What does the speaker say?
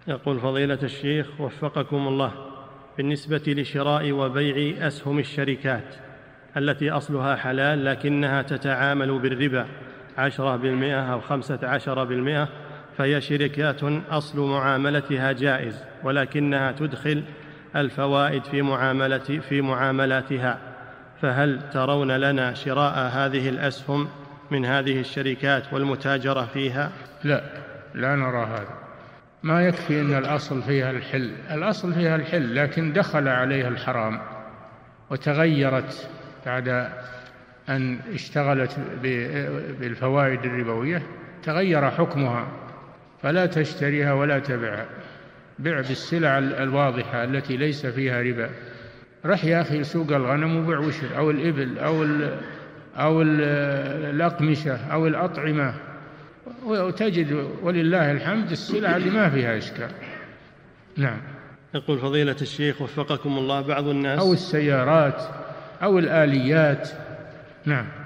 يقول فضيلة الشيخ وفقكم الله، بالنسبة لشراء وبيع أسهم الشركات التي أصلها حلال لكنها تتعامل بالربا 10% أو 15%، فهي شركات أصل معاملتها جائز ولكنها تدخل الفوائد في معاملاتها، فهل ترون لنا شراء هذه الأسهم من هذه الشركات والمتاجرة فيها؟ لا نرى هذا. ما يكفي أن الأصل فيها الحل، الأصل فيها الحل لكن دخل عليها الحرام وتغيرت بعد أن اشتغلت بالفوائد الربوية، تغير حكمها، فلا تشتريها ولا تبيعها. بيع بالسلع الواضحة التي ليس فيها ربا. رح يا أخي سوق الغنم وبيع وشر، أو الإبل أو الأقمشة أو الأطعمة، وتجد ولله الحمد السلع اللي ما فيها إشكال. نعم. يقول فضيلة الشيخ وفقكم الله، بعض الناس أو السيارات أو الآليات. نعم.